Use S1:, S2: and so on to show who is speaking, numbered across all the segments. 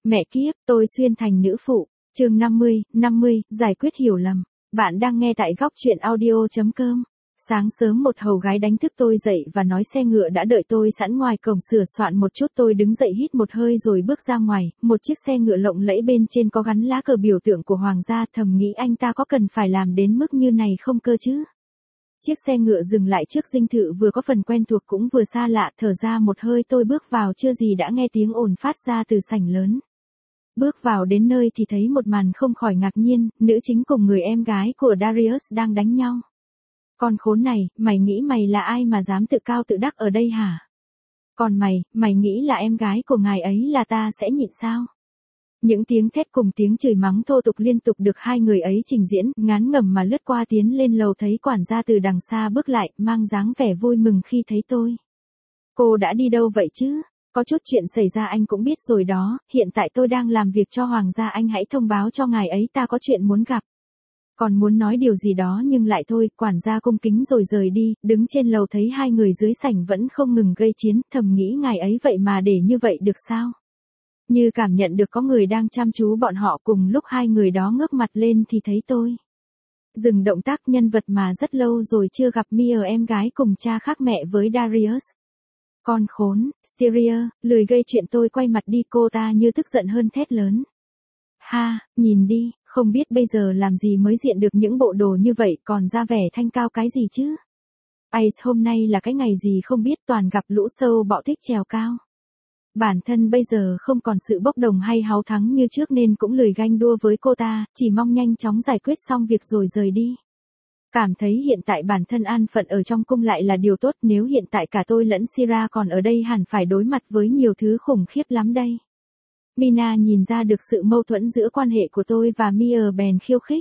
S1: Mẹ kiếp, tôi xuyên thành nữ phụ. Chương 50, giải quyết hiểu lầm. Bạn đang nghe tại góc truyện audio.com. Sáng sớm một hầu gái đánh thức tôi dậy và nói xe ngựa đã đợi tôi sẵn ngoài cổng. Sửa soạn một chút tôi đứng dậy hít một hơi rồi bước ra ngoài. Một chiếc xe ngựa lộng lẫy bên trên có gắn lá cờ biểu tượng của hoàng gia. Thầm nghĩ anh ta có cần phải làm đến mức như này không cơ chứ. Chiếc xe ngựa dừng lại trước dinh thự, vừa có phần quen thuộc cũng vừa xa lạ. Thở ra một hơi tôi bước vào, chưa gì đã nghe tiếng ồn phát ra từ sảnh lớn. Bước vào đến nơi thì thấy một màn không khỏi ngạc nhiên, nữ chính cùng người em gái của Darius đang đánh nhau. Con khốn này, mày nghĩ mày là ai mà dám tự cao tự đắc ở đây hả? Còn mày nghĩ là em gái của ngài ấy là ta sẽ nhịn sao? Những tiếng thét cùng tiếng chửi mắng thô tục liên tục được hai người ấy trình diễn, ngán ngẩm mà lướt qua tiến lên lầu thấy quản gia từ đằng xa bước lại, mang dáng vẻ vui mừng khi thấy tôi. Cô đã đi đâu vậy chứ? Có chút chuyện xảy ra anh cũng biết rồi đó, hiện tại tôi đang làm việc cho hoàng gia, anh hãy thông báo cho ngài ấy ta có chuyện muốn gặp. Còn muốn nói điều gì đó nhưng lại thôi, quản gia cung kính rồi rời đi, đứng trên lầu thấy hai người dưới sảnh vẫn không ngừng gây chiến, thầm nghĩ ngài ấy vậy mà để như vậy được sao? Như cảm nhận được có người đang chăm chú bọn họ, cùng lúc hai người đó ngước mặt lên thì thấy tôi. Dừng động tác, nhân vật mà rất lâu rồi chưa gặp, Mia em gái cùng cha khác mẹ với Darius. Con khốn, Styria, lười gây chuyện. Tôi quay mặt đi, cô ta như tức giận hơn thét lớn. Ha, nhìn đi, không biết bây giờ làm gì mới diện được những bộ đồ như vậy, còn ra vẻ thanh cao cái gì chứ? Ace, hôm nay là cái ngày gì không biết, toàn gặp lũ sâu bọ thích trèo cao. Bản thân bây giờ không còn sự bốc đồng hay háo thắng như trước nên cũng lười ganh đua với cô ta, chỉ mong nhanh chóng giải quyết xong việc rồi rời đi. Cảm thấy hiện tại bản thân an phận ở trong cung lại là điều tốt, nếu hiện tại cả tôi lẫn Syrah còn ở đây hẳn phải đối mặt với nhiều thứ khủng khiếp lắm đây. Mina nhìn ra được sự mâu thuẫn giữa quan hệ của tôi và Mia bèn khiêu khích.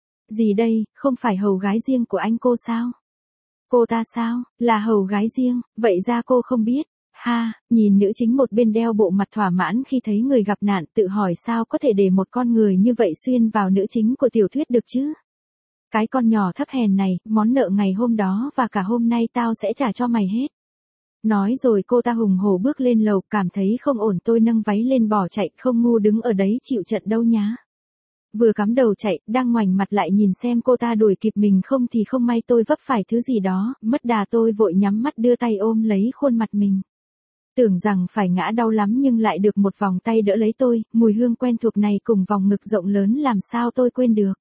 S1: Gì đây, không phải hầu gái riêng của anh cô sao? Cô ta sao, là hầu gái riêng, vậy ra cô không biết. Ha, nhìn nữ chính một bên đeo bộ mặt thỏa mãn khi thấy người gặp nạn, tự hỏi sao có thể để một con người như vậy xuyên vào nữ chính của tiểu thuyết được chứ? Cái con nhỏ thấp hèn này, món nợ ngày hôm đó và cả hôm nay tao sẽ trả cho mày hết. Nói rồi cô ta hùng hổ bước lên lầu, cảm thấy không ổn tôi nâng váy lên bỏ chạy, không ngu đứng ở đấy chịu trận đâu nhá. Vừa cắm đầu chạy, đang ngoảnh mặt lại nhìn xem cô ta đuổi kịp mình không thì không may tôi vấp phải thứ gì đó, mất đà tôi vội nhắm mắt đưa tay ôm lấy khuôn mặt mình. Tưởng rằng phải ngã đau lắm nhưng lại được một vòng tay đỡ lấy tôi, mùi hương quen thuộc này cùng vòng ngực rộng lớn làm sao tôi quên được.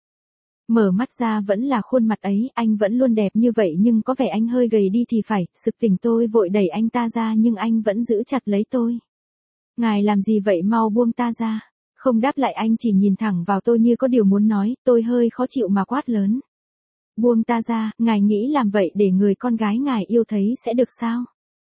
S1: Mở mắt ra vẫn là khuôn mặt ấy, anh vẫn luôn đẹp như vậy nhưng có vẻ anh hơi gầy đi thì phải, sực tỉnh tôi vội đẩy anh ta ra nhưng anh vẫn giữ chặt lấy tôi. Ngài làm gì vậy, mau buông ta ra. Không đáp lại, anh chỉ nhìn thẳng vào tôi như có điều muốn nói, tôi hơi khó chịu mà quát lớn. Buông ta ra, ngài nghĩ làm vậy để người con gái ngài yêu thấy sẽ được sao?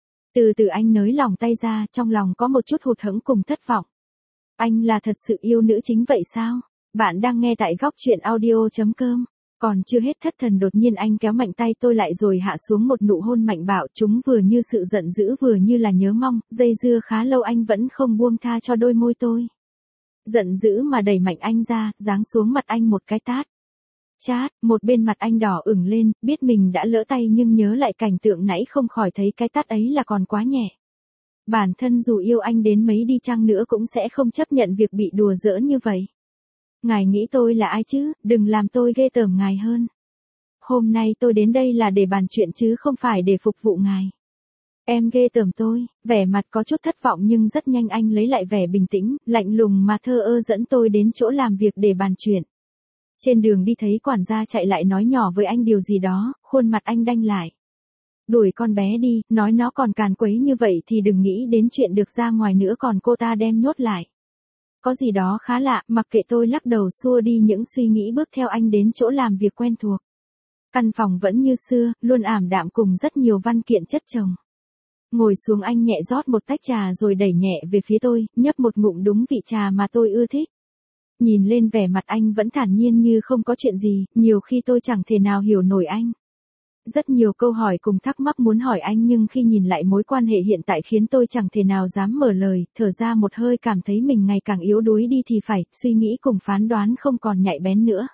S1: Từ từ anh nới lỏng tay ra, trong lòng có một chút hụt hẫng cùng thất vọng. Anh là thật sự yêu nữ chính vậy sao? Bạn đang nghe tại góc truyện audio.com. Còn chưa hết thất thần đột nhiên anh kéo mạnh tay tôi lại rồi hạ xuống một nụ hôn mạnh bạo, chúng vừa như sự giận dữ vừa như là nhớ mong, dây dưa khá lâu anh vẫn không buông tha cho đôi môi tôi. Giận dữ mà đẩy mạnh anh ra, giáng xuống mặt anh một cái tát. Chát, một bên mặt anh đỏ ửng lên, biết mình đã lỡ tay nhưng nhớ lại cảnh tượng nãy không khỏi thấy cái tát ấy là còn quá nhẹ. Bản thân dù yêu anh đến mấy đi chăng nữa cũng sẽ không chấp nhận việc bị đùa giỡn như vậy. Ngài nghĩ tôi là ai chứ, đừng làm tôi ghê tởm ngài hơn. Hôm nay tôi đến đây là để bàn chuyện chứ không phải để phục vụ ngài. Em ghê tởm tôi, vẻ mặt có chút thất vọng nhưng rất nhanh anh lấy lại vẻ bình tĩnh, lạnh lùng mà thờ ơ dẫn tôi đến chỗ làm việc để bàn chuyện. Trên đường đi thấy quản gia chạy lại nói nhỏ với anh điều gì đó, khuôn mặt anh đanh lại. Đuổi con bé đi, nói nó còn càn quấy như vậy thì đừng nghĩ đến chuyện được ra ngoài nữa, còn cô ta đem nhốt lại. Có gì đó khá lạ, mặc kệ tôi lắc đầu xua đi những suy nghĩ bước theo anh đến chỗ làm việc quen thuộc. Căn phòng vẫn như xưa, luôn ảm đạm cùng rất nhiều văn kiện chất chồng. Ngồi xuống anh nhẹ rót một tách trà rồi đẩy nhẹ về phía tôi, nhấp một ngụm đúng vị trà mà tôi ưa thích. Nhìn lên vẻ mặt anh vẫn thản nhiên như không có chuyện gì, nhiều khi tôi chẳng thể nào hiểu nổi anh. Rất nhiều câu hỏi cùng thắc mắc muốn hỏi anh nhưng khi nhìn lại mối quan hệ hiện tại khiến tôi chẳng thể nào dám mở lời, thở ra một hơi cảm thấy mình ngày càng yếu đuối đi thì phải, suy nghĩ cùng phán đoán không còn nhạy bén nữa.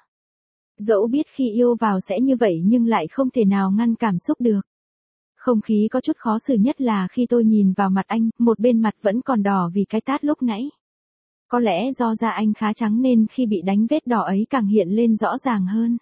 S1: Dẫu biết khi yêu vào sẽ như vậy nhưng lại không thể nào ngăn cảm xúc được. Không khí có chút khó xử nhất là khi tôi nhìn vào mặt anh, một bên mặt vẫn còn đỏ vì cái tát lúc nãy. Có lẽ do da anh khá trắng nên khi bị đánh vết đỏ ấy càng hiện lên rõ ràng hơn.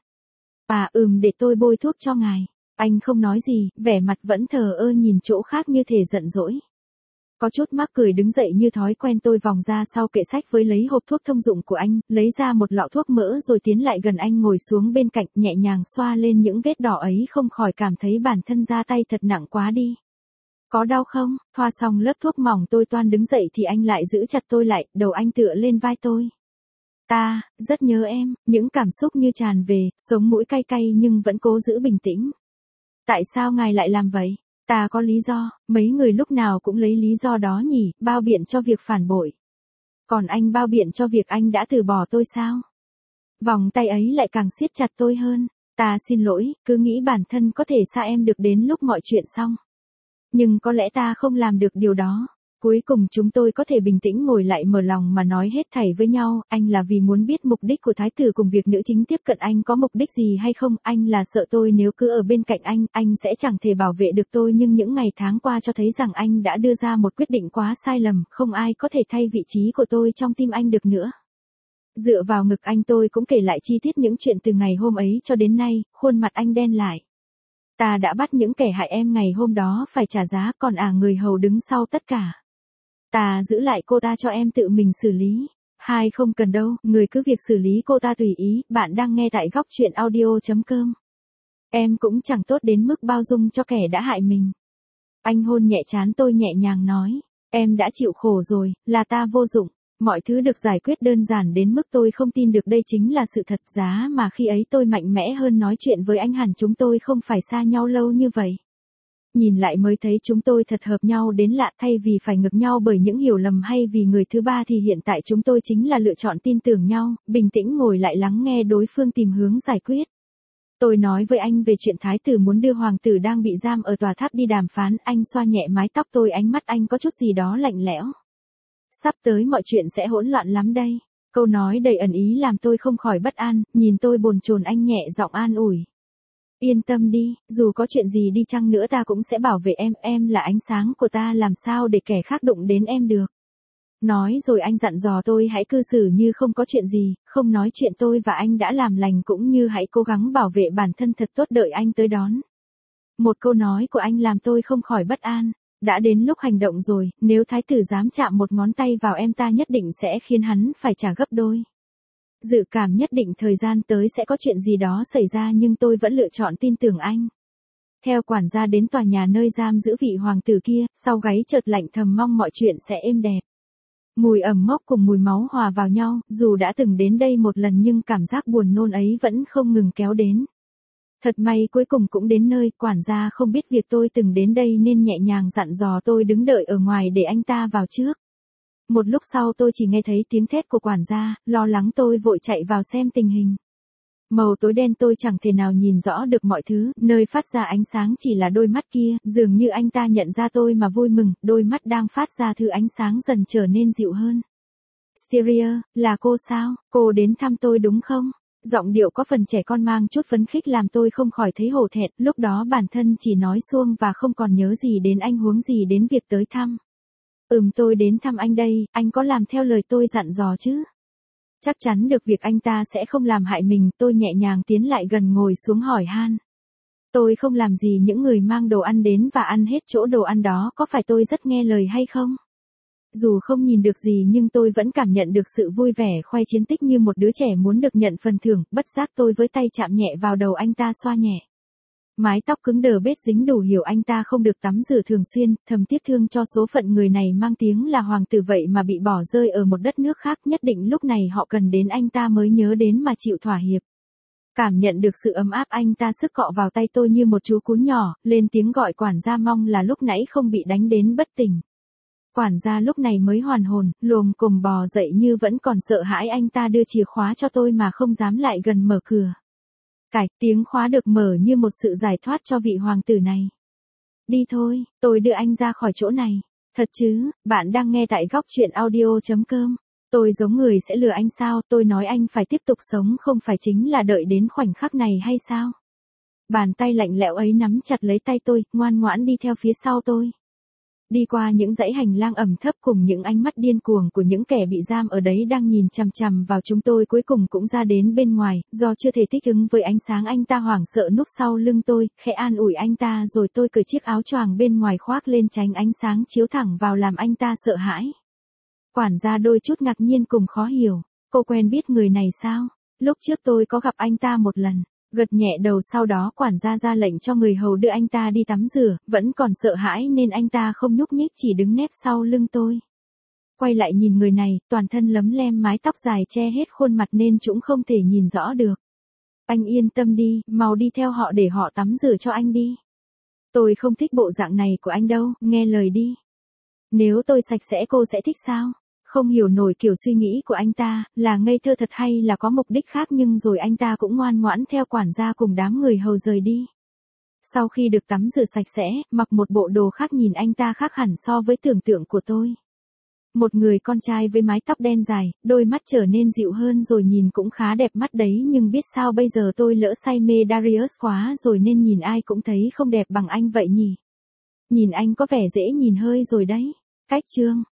S1: Để tôi bôi thuốc cho ngài. Anh không nói gì, vẻ mặt vẫn thờ ơ nhìn chỗ khác như thể giận dỗi. Có chút mắc cười đứng dậy như thói quen tôi vòng ra sau kệ sách với lấy hộp thuốc thông dụng của anh, lấy ra một lọ thuốc mỡ rồi tiến lại gần anh ngồi xuống bên cạnh nhẹ nhàng xoa lên những vết đỏ ấy không khỏi cảm thấy bản thân ra tay thật nặng quá đi. Có đau không? Thoa xong lớp thuốc mỏng tôi toan đứng dậy thì anh lại giữ chặt tôi lại, đầu anh tựa lên vai tôi. Ta, rất nhớ em, những cảm xúc như tràn về, sống mũi cay cay nhưng vẫn cố giữ bình tĩnh. Tại sao ngài lại làm vậy? Ta có lý do, mấy người lúc nào cũng lấy lý do đó nhỉ, bao biện cho việc phản bội. Còn anh bao biện cho việc anh đã từ bỏ tôi sao? Vòng tay ấy lại càng siết chặt tôi hơn. Ta xin lỗi, cứ nghĩ bản thân có thể xa em được đến lúc mọi chuyện xong. Nhưng có lẽ ta không làm được điều đó. Cuối cùng chúng tôi có thể bình tĩnh ngồi lại mở lòng mà nói hết thảy với nhau, anh là vì muốn biết mục đích của thái tử cùng việc nữ chính tiếp cận anh có mục đích gì hay không, anh là sợ tôi nếu cứ ở bên cạnh anh sẽ chẳng thể bảo vệ được tôi nhưng những ngày tháng qua cho thấy rằng anh đã đưa ra một quyết định quá sai lầm, không ai có thể thay vị trí của tôi trong tim anh được nữa. Dựa vào ngực anh tôi cũng kể lại chi tiết những chuyện từ ngày hôm ấy cho đến nay, khuôn mặt anh đen lại. Ta đã bắt những kẻ hại em ngày hôm đó phải trả giá, còn người hầu đứng sau tất cả. Ta giữ lại cô ta cho em tự mình xử lý. Hai không cần đâu, người cứ việc xử lý cô ta tùy ý, bạn đang nghe tại góc truyện audio.com. Em cũng chẳng tốt đến mức bao dung cho kẻ đã hại mình. Anh hôn nhẹ trán tôi nhẹ nhàng nói, em đã chịu khổ rồi, là ta vô dụng. Mọi thứ được giải quyết đơn giản đến mức tôi không tin được đây chính là sự thật, giá mà khi ấy tôi mạnh mẽ hơn nói chuyện với anh hẳn chúng tôi không phải xa nhau lâu như vậy. Nhìn lại mới thấy chúng tôi thật hợp nhau đến lạ, thay vì phải ngược nhau bởi những hiểu lầm hay vì người thứ ba thì hiện tại chúng tôi chính là lựa chọn tin tưởng nhau, bình tĩnh ngồi lại lắng nghe đối phương tìm hướng giải quyết. Tôi nói với anh về chuyện thái tử muốn đưa hoàng tử đang bị giam ở tòa tháp đi đàm phán, anh xoa nhẹ mái tóc tôi, ánh mắt anh có chút gì đó lạnh lẽo. Sắp tới mọi chuyện sẽ hỗn loạn lắm đây. Câu nói đầy ẩn ý làm tôi không khỏi bất an, nhìn tôi bồn chồn anh nhẹ giọng an ủi. Yên tâm đi, dù có chuyện gì đi chăng nữa ta cũng sẽ bảo vệ em là ánh sáng của ta, làm sao để kẻ khác đụng đến em được. Nói rồi anh dặn dò tôi hãy cư xử như không có chuyện gì, không nói chuyện tôi và anh đã làm lành cũng như hãy cố gắng bảo vệ bản thân thật tốt đợi anh tới đón. Một câu nói của anh làm tôi không khỏi bất an. Đã đến lúc hành động rồi, nếu thái tử dám chạm một ngón tay vào em ta nhất định sẽ khiến hắn phải trả gấp đôi. Dự cảm nhất định thời gian tới sẽ có chuyện gì đó xảy ra nhưng tôi vẫn lựa chọn tin tưởng anh. Theo quản gia đến tòa nhà nơi giam giữ vị hoàng tử kia, sau gáy chợt lạnh thầm mong mọi chuyện sẽ êm đẹp. Mùi ẩm mốc cùng mùi máu hòa vào nhau, dù đã từng đến đây một lần nhưng cảm giác buồn nôn ấy vẫn không ngừng kéo đến. Thật may cuối cùng cũng đến nơi, quản gia không biết việc tôi từng đến đây nên nhẹ nhàng dặn dò tôi đứng đợi ở ngoài để anh ta vào trước. Một lúc sau tôi chỉ nghe thấy tiếng thét của quản gia, lo lắng tôi vội chạy vào xem tình hình. Màu tối đen tôi chẳng thể nào nhìn rõ được mọi thứ, nơi phát ra ánh sáng chỉ là đôi mắt kia, dường như anh ta nhận ra tôi mà vui mừng, đôi mắt đang phát ra thứ ánh sáng dần trở nên dịu hơn. Styria, là cô sao? Cô đến thăm tôi đúng không? Giọng điệu có phần trẻ con mang chút phấn khích làm tôi không khỏi thấy hổ thẹn, lúc đó bản thân chỉ nói suông và không còn nhớ gì đến anh huống gì đến việc tới thăm. Tôi đến thăm anh đây, anh có làm theo lời tôi dặn dò chứ? Chắc chắn được việc anh ta sẽ không làm hại mình, tôi nhẹ nhàng tiến lại gần ngồi xuống hỏi han. Tôi không làm gì những người mang đồ ăn đến và ăn hết chỗ đồ ăn đó, có phải tôi rất nghe lời hay không? Dù không nhìn được gì nhưng tôi vẫn cảm nhận được sự vui vẻ khoe chiến tích như một đứa trẻ muốn được nhận phần thưởng, bất giác tôi với tay chạm nhẹ vào đầu anh ta xoa nhẹ. Mái tóc cứng đờ bết dính đủ hiểu anh ta không được tắm rửa thường xuyên, thầm tiếc thương cho số phận người này mang tiếng là hoàng tử vậy mà bị bỏ rơi ở một đất nước khác, nhất định lúc này họ cần đến anh ta mới nhớ đến mà chịu thỏa hiệp. Cảm nhận được sự ấm áp anh ta sức cọ vào tay tôi như một chú cún nhỏ, lên tiếng gọi quản gia mong là lúc nãy không bị đánh đến bất tỉnh. Quản gia lúc này mới hoàn hồn, lồm cồm bò dậy như vẫn còn sợ hãi, anh ta đưa chìa khóa cho tôi mà không dám lại gần mở cửa. Tiếng khóa được mở như một sự giải thoát cho vị hoàng tử này. Đi thôi, tôi đưa anh ra khỏi chỗ này. Thật chứ, bạn đang nghe tại góc truyện audio.com. Tôi giống người sẽ lừa anh sao, tôi nói anh phải tiếp tục sống không phải chính là đợi đến khoảnh khắc này hay sao? Bàn tay lạnh lẽo ấy nắm chặt lấy tay tôi, ngoan ngoãn đi theo phía sau tôi. Đi qua những dãy hành lang ẩm thấp cùng những ánh mắt điên cuồng của những kẻ bị giam ở đấy đang nhìn chằm chằm vào chúng tôi, cuối cùng cũng ra đến bên ngoài, do chưa thể thích ứng với ánh sáng anh ta hoảng sợ núp sau lưng tôi, khẽ an ủi anh ta rồi tôi cởi chiếc áo choàng bên ngoài khoác lên tránh ánh sáng chiếu thẳng vào làm anh ta sợ hãi. Quản gia đôi chút ngạc nhiên cùng khó hiểu, cô quen biết người này sao? Lúc trước tôi có gặp anh ta một lần. Gật nhẹ đầu, sau đó quản gia ra lệnh cho người hầu đưa anh ta đi tắm rửa, vẫn còn sợ hãi nên anh ta không nhúc nhích, chỉ đứng nép sau lưng tôi. Quay lại nhìn người này, toàn thân lấm lem, mái tóc dài che hết khuôn mặt nên chúng không thể nhìn rõ được. Anh yên tâm đi, mau đi theo họ để họ tắm rửa cho anh đi. Tôi không thích bộ dạng này của anh đâu, nghe lời đi. Nếu tôi sạch sẽ cô sẽ thích sao? Không hiểu nổi kiểu suy nghĩ của anh ta, là ngây thơ thật hay là có mục đích khác, nhưng rồi anh ta cũng ngoan ngoãn theo quản gia cùng đám người hầu rời đi. Sau khi được tắm rửa sạch sẽ, mặc một bộ đồ khác, nhìn anh ta khác hẳn so với tưởng tượng của tôi. Một người con trai với mái tóc đen dài, đôi mắt trở nên dịu hơn rồi, nhìn cũng khá đẹp mắt đấy, nhưng biết sao bây giờ tôi lỡ say mê Darius quá rồi nên nhìn ai cũng thấy không đẹp bằng anh vậy nhỉ. Nhìn anh có vẻ dễ nhìn hơi rồi đấy. Cách chương